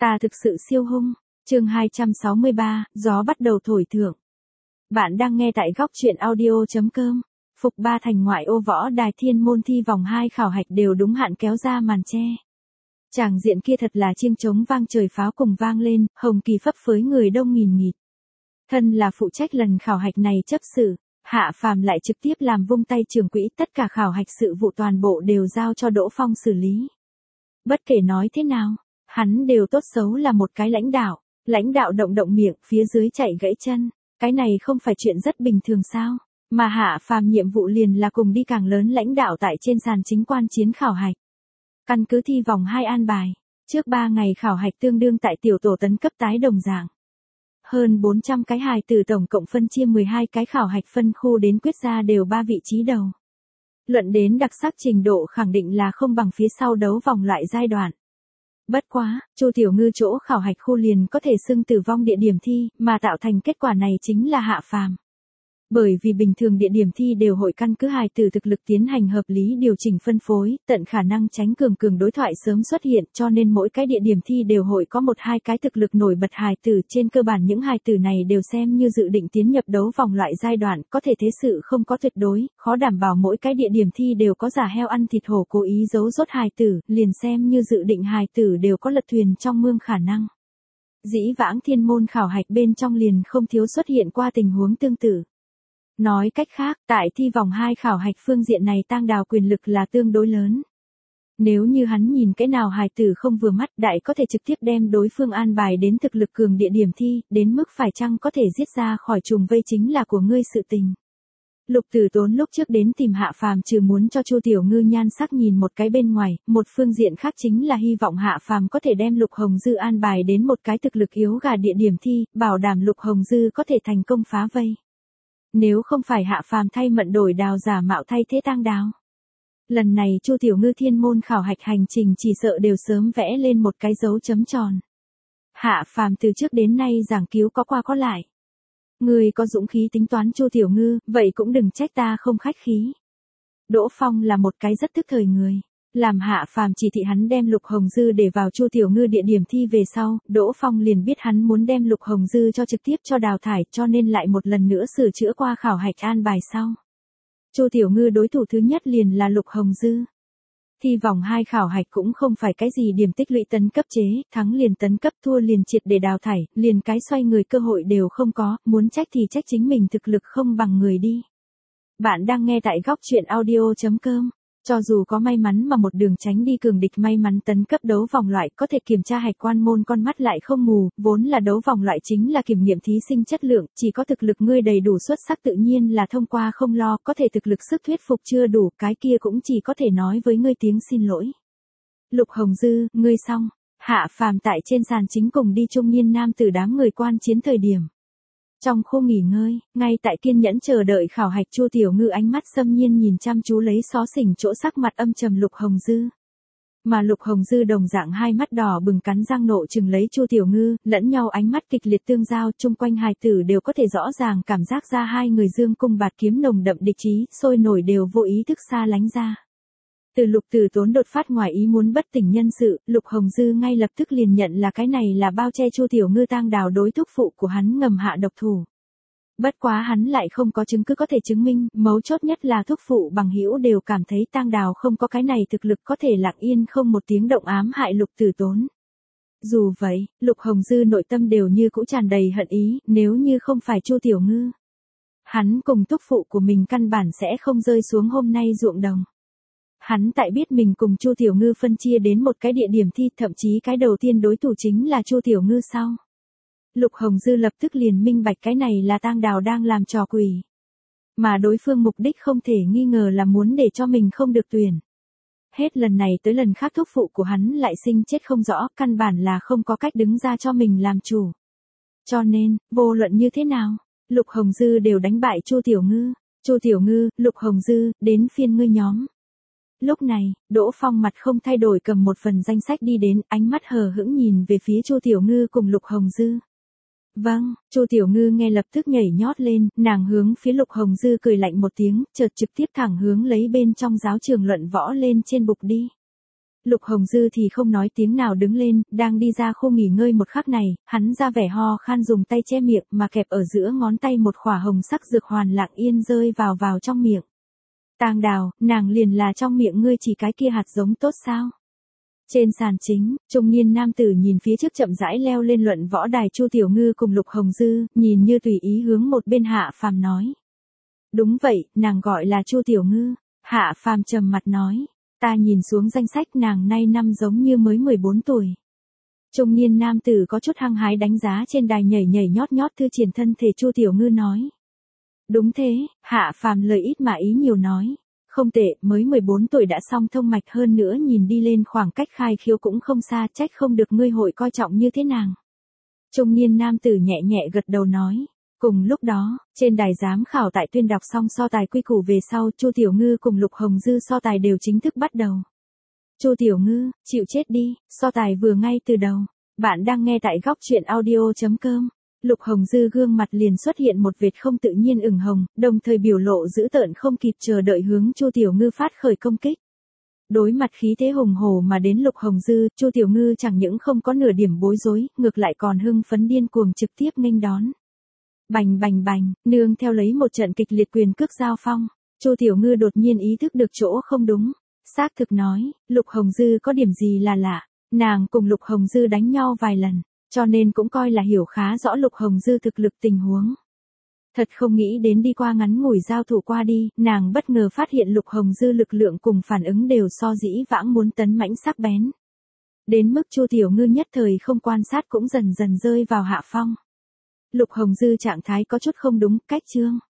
Ta thực sự siêu hung. Chương 263, gió bắt đầu thổi thượng. Bạn đang nghe tại góc truyện audio.com. Phục 3 thành ngoại ô võ đài thiên môn thi vòng 2 khảo hạch đều đúng hạn kéo ra màn che. Tràng diện kia thật là chiêng trống vang trời pháo cùng vang lên, hồng kỳ phấp phới người đông nghìn nghịt. Thân là phụ trách lần khảo hạch này chấp sự, Hạ Phàm lại trực tiếp làm vung tay trưởng quỹ, tất cả khảo hạch sự vụ toàn bộ đều giao cho Đỗ Phong xử lý. Bất kể nói thế nào, hắn đều tốt xấu là một cái lãnh đạo động động miệng, phía dưới chạy gãy chân, cái này không phải chuyện rất bình thường sao? Mà Hạ Phàm nhiệm vụ liền là cùng đi càng lớn lãnh đạo tại trên sàn chính quan chiến khảo hạch. Căn cứ thi vòng 2 an bài, trước 3 ngày khảo hạch tương đương tại tiểu tổ tấn cấp tái đồng dạng. Hơn 400 cái hài tử tổng cộng phân chia 12 cái khảo hạch phân khu đến quyết ra đều 3 vị trí đầu. Luận đến đặc sắc trình độ khẳng định là không bằng phía sau đấu vòng loại giai đoạn. Bất quá, Chu Tiểu Ngư chỗ khảo hạch khu liền có thể xưng tử vong địa điểm thi, mà tạo thành kết quả này chính là Hạ Phàm. Bởi vì bình thường địa điểm thi đều hội căn cứ hài tử thực lực tiến hành hợp lý điều chỉnh phân phối, tận khả năng tránh cường đối thoại sớm xuất hiện, cho nên mỗi cái địa điểm thi đều hội có 1-2 cái thực lực nổi bật hài tử. Trên cơ bản những hài tử này đều xem như dự định tiến nhập đấu vòng loại giai đoạn, có thể thế sự không có tuyệt đối, khó đảm bảo mỗi cái địa điểm thi đều có giả heo ăn thịt hổ cố ý giấu rốt hài tử, liền xem như dự định hài tử đều có lật thuyền trong mương khả năng. Dĩ vãng thiên môn khảo hạch bên trong liền không thiếu xuất hiện qua tình huống tương tự. Nói cách khác, tại thi vòng 2 khảo hạch phương diện này Tang Đào quyền lực là tương đối lớn. Nếu như hắn nhìn cái nào hài tử không vừa mắt, đại có thể trực tiếp đem đối phương an bài đến thực lực cường địa điểm thi, đến mức phải chăng có thể giết ra khỏi trùng vây chính là của ngươi sự tình. Lục Tử Tốn lúc trước đến tìm Hạ Phàm trừ muốn cho Chu Tiểu Ngư nhan sắc nhìn một cái bên ngoài, một phương diện khác chính là hy vọng Hạ Phàm có thể đem Lục Hồng Dư an bài đến một cái thực lực yếu gà địa điểm thi, bảo đảm Lục Hồng Dư có thể thành công phá vây. Nếu không phải Hạ Phàm thay Mận Đổi Đào giả mạo thay thế Tang Đào, lần này Chu Tiểu Ngư thiên môn khảo hạch hành trình chỉ sợ đều sớm vẽ lên một cái dấu chấm tròn. Hạ Phàm từ trước đến nay giảng cứu có qua có lại. Người có dũng khí tính toán Chu Tiểu Ngư, vậy cũng đừng trách ta không khách khí. Đỗ Phong là một cái rất tức thời người. Làm Hạ Phàm chỉ thị hắn đem Lục Hồng Dư để vào Chu Tiểu Ngư địa điểm thi về sau, Đỗ Phong liền biết hắn muốn đem Lục Hồng Dư cho trực tiếp cho đào thải, cho nên lại một lần nữa sửa chữa qua khảo hạch an bài sau. Chu Tiểu Ngư đối thủ thứ nhất liền là Lục Hồng Dư. Thi vòng 2 khảo hạch cũng không phải cái gì điểm tích lũy tấn cấp chế, thắng liền tấn cấp, thua liền triệt để đào thải, liền cái xoay người cơ hội đều không có, muốn trách thì trách chính mình thực lực không bằng người đi. Bạn đang nghe tại góc truyện audio.com. Cho dù có may mắn mà một đường tránh đi cường địch may mắn tấn cấp đấu vòng loại có thể kiểm tra hạch quan môn con mắt lại không mù, vốn là đấu vòng loại chính là kiểm nghiệm thí sinh chất lượng, chỉ có thực lực ngươi đầy đủ xuất sắc tự nhiên là thông qua không lo, có thể thực lực sức thuyết phục chưa đủ, cái kia cũng chỉ có thể nói với ngươi tiếng xin lỗi. Lục Hồng Dư, ngươi xong. Hạ Phàm tại trên sàn chính cùng đi trung niên nam tử đám người quan chiến thời điểm. Trong khu nghỉ ngơi, ngay tại kiên nhẫn chờ đợi khảo hạch Chu Tiểu Ngư ánh mắt xâm nhiên nhìn chăm chú lấy xó xỉnh chỗ sắc mặt âm trầm Lục Hồng Dư. Mà Lục Hồng Dư đồng dạng hai mắt đỏ bừng cắn răng nộ chừng lấy Chu Tiểu Ngư, lẫn nhau ánh mắt kịch liệt tương giao, chung quanh hài tử đều có thể rõ ràng cảm giác ra hai người dương cung bạt kiếm nồng đậm địch ý, sôi nổi đều vô ý thức xa lánh ra. Từ Lục Tử Tốn đột phát ngoài ý muốn bất tỉnh nhân sự, Lục Hồng Dư ngay lập tức liền nhận là cái này là bao che Chu Tiểu Ngư Tang Đào đối thúc phụ của hắn ngầm hạ độc thủ. Bất quá hắn lại không có chứng cứ có thể chứng minh, mấu chốt nhất là thúc phụ bằng hữu đều cảm thấy Tang Đào không có cái này thực lực có thể lặng yên không một tiếng động ám hại Lục Tử Tốn. Dù vậy, Lục Hồng Dư nội tâm đều như cũ tràn đầy hận ý, nếu như không phải Chu Tiểu Ngư, hắn cùng thúc phụ của mình căn bản sẽ không rơi xuống hôm nay ruộng đồng. Hắn tại biết mình cùng Chu Tiểu Ngư phân chia đến một cái địa điểm thi, thậm chí cái đầu tiên đối thủ chính là Chu Tiểu Ngư sau. Lục Hồng Dư lập tức liền minh bạch cái này là Tang Đào đang làm trò quỷ. Mà đối phương mục đích không thể nghi ngờ là muốn để cho mình không được tuyển. Hết lần này tới lần khác thúc phụ của hắn lại sinh chết không rõ, căn bản là không có cách đứng ra cho mình làm chủ. Cho nên, vô luận như thế nào, Lục Hồng Dư đều đánh bại Chu Tiểu Ngư. Chu Tiểu Ngư, Lục Hồng Dư, đến phiên ngươi nhóm. Lúc này, Đỗ Phong mặt không thay đổi cầm một phần danh sách đi đến, ánh mắt hờ hững nhìn về phía Chu Tiểu Ngư cùng Lục Hồng Dư. Vâng, Chu Tiểu Ngư nghe lập tức nhảy nhót lên, nàng hướng phía Lục Hồng Dư cười lạnh một tiếng, chợt trực tiếp thẳng hướng lấy bên trong giáo trường luận võ lên trên bục đi. Lục Hồng Dư thì không nói tiếng nào đứng lên, đang đi ra khu nghỉ ngơi một khắc này, hắn ra vẻ ho khan dùng tay che miệng mà kẹp ở giữa ngón tay một khỏa hồng sắc dược hoàn lặng yên rơi vào trong miệng. Tang Đào, nàng liền là trong miệng ngươi chỉ cái kia hạt giống tốt sao? Trên sàn chính, trung niên nam tử nhìn phía trước chậm rãi leo lên luận võ đài Chu Tiểu Ngư cùng Lục Hồng Dư, nhìn như tùy ý hướng một bên Hạ Phàm nói. Đúng vậy, nàng gọi là Chu Tiểu Ngư. Hạ Phàm trầm mặt nói. Ta nhìn xuống danh sách nàng nay năm giống như mới 14 tuổi. Trung niên nam tử có chút hăng hái đánh giá trên đài nhảy nhót thư triển thân thể Chu Tiểu Ngư nói. Đúng thế, Hạ Phàm lời ít mà ý nhiều nói. Không tệ, mới 14 tuổi đã song thông mạch hơn nữa nhìn đi lên khoảng cách khai khiếu cũng không xa, trách không được ngươi hội coi trọng như thế nàng. Trung niên nam tử nhẹ nhẹ gật đầu nói. Cùng lúc đó, trên đài giám khảo tại tuyên đọc xong so tài quy củ về sau, Chu Tiểu Ngư cùng Lục Hồng Dư so tài đều chính thức bắt đầu. Chu Tiểu Ngư, chịu chết đi, so tài vừa ngay từ đầu. Bạn đang nghe tại góc truyện audio.com. Lục Hồng Dư gương mặt liền xuất hiện một vệt không tự nhiên ửng hồng, đồng thời biểu lộ dữ tợn không kịp chờ đợi hướng Chu Tiểu Ngư phát khởi công kích. Đối mặt khí thế hùng hổ mà đến Lục Hồng Dư, Chu Tiểu Ngư chẳng những không có nửa điểm bối rối, ngược lại còn hưng phấn điên cuồng trực tiếp nghênh đón. Bành bành bành, nương theo lấy một trận kịch liệt quyền cước giao phong, Chu Tiểu Ngư đột nhiên ý thức được chỗ không đúng. Xác thực nói, Lục Hồng Dư có điểm gì là lạ, nàng cùng Lục Hồng Dư đánh nhau vài lần, cho nên cũng coi là hiểu khá rõ Lục Hồng Dư thực lực tình huống. Thật không nghĩ đến đi qua ngắn ngủi giao thủ qua đi, nàng bất ngờ phát hiện Lục Hồng Dư lực lượng cùng phản ứng đều so dĩ vãng muốn tấn mãnh sắc bén. Đến mức Chu Tiểu Ngư nhất thời không quan sát cũng dần dần rơi vào hạ phong. Lục Hồng Dư trạng thái có chút không đúng, cách chương.